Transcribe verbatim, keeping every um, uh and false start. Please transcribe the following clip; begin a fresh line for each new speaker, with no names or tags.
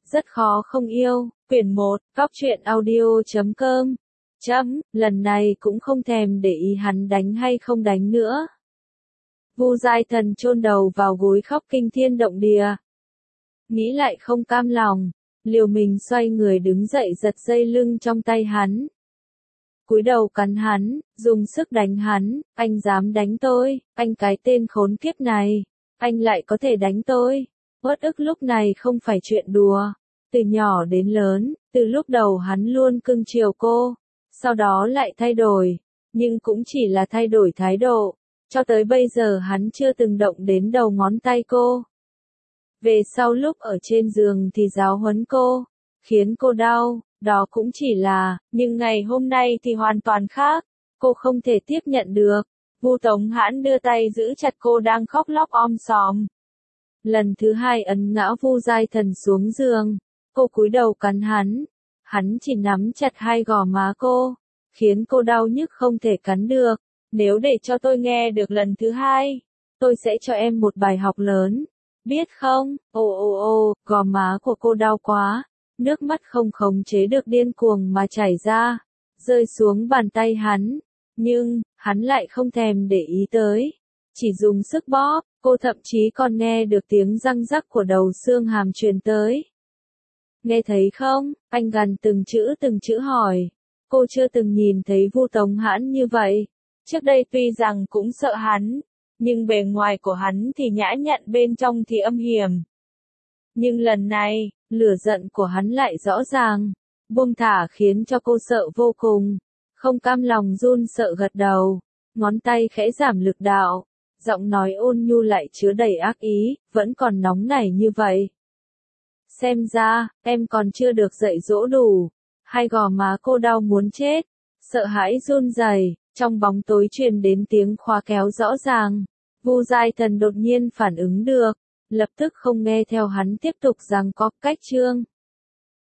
Rất khó không yêu, quyển một, góc truyện audio chấm com. Chấm, lần này cũng không thèm để ý hắn đánh hay không đánh nữa. Vu Giai Thần chôn đầu vào gối khóc kinh thiên động địa. Nghĩ lại không cam lòng, liều mình xoay người đứng dậy giật dây lưng trong tay hắn. Cúi đầu cắn hắn, dùng sức đánh hắn, anh dám đánh tôi, anh cái tên khốn kiếp này, anh lại có thể đánh tôi. Uất ức lúc này không phải chuyện đùa. Từ nhỏ đến lớn, từ lúc đầu hắn luôn cưng chiều cô, sau đó lại thay đổi, nhưng cũng chỉ là thay đổi thái độ, cho tới bây giờ hắn chưa từng động đến đầu ngón tay cô. Về sau lúc ở trên giường thì giáo huấn cô, khiến cô đau, đó cũng chỉ là, nhưng ngày hôm nay thì hoàn toàn khác, cô không thể tiếp nhận được. Vu Tống Hãn đưa tay giữ chặt cô đang khóc lóc om sòm. Lần thứ hai ấn ngã Vu Giai Thần xuống giường, cô cúi đầu cắn hắn, hắn chỉ nắm chặt hai gò má cô, khiến cô đau nhức không thể cắn được. Nếu để cho tôi nghe được lần thứ hai, tôi sẽ cho em một bài học lớn, biết không? Ồ ồ ồ, gò má của cô đau quá, nước mắt không khống chế được điên cuồng mà chảy ra, rơi xuống bàn tay hắn, nhưng, hắn lại không thèm để ý tới, chỉ dùng sức bóp, cô thậm chí còn nghe được tiếng răng rắc của đầu xương hàm truyền tới. Nghe thấy không? Anh gằn từng chữ từng chữ hỏi. Cô chưa từng nhìn thấy Vu Tống Hãn như vậy. Trước đây tuy rằng cũng sợ hắn, nhưng bề ngoài của hắn thì nhã nhặn bên trong thì âm hiểm. Nhưng lần này, lửa giận của hắn lại rõ ràng, buông thả khiến cho cô sợ vô cùng, không cam lòng run sợ gật đầu, ngón tay khẽ giảm lực đạo, giọng nói ôn nhu lại chứa đầy ác ý, vẫn còn nóng nảy như vậy. Xem ra, em còn chưa được dạy dỗ đủ. Hai gò má cô đau muốn chết, sợ hãi run rẩy, trong bóng tối truyền đến tiếng khóa kéo rõ ràng. Vu Giai Thần đột nhiên phản ứng được, lập tức không nghe theo hắn tiếp tục giằng co cách chương.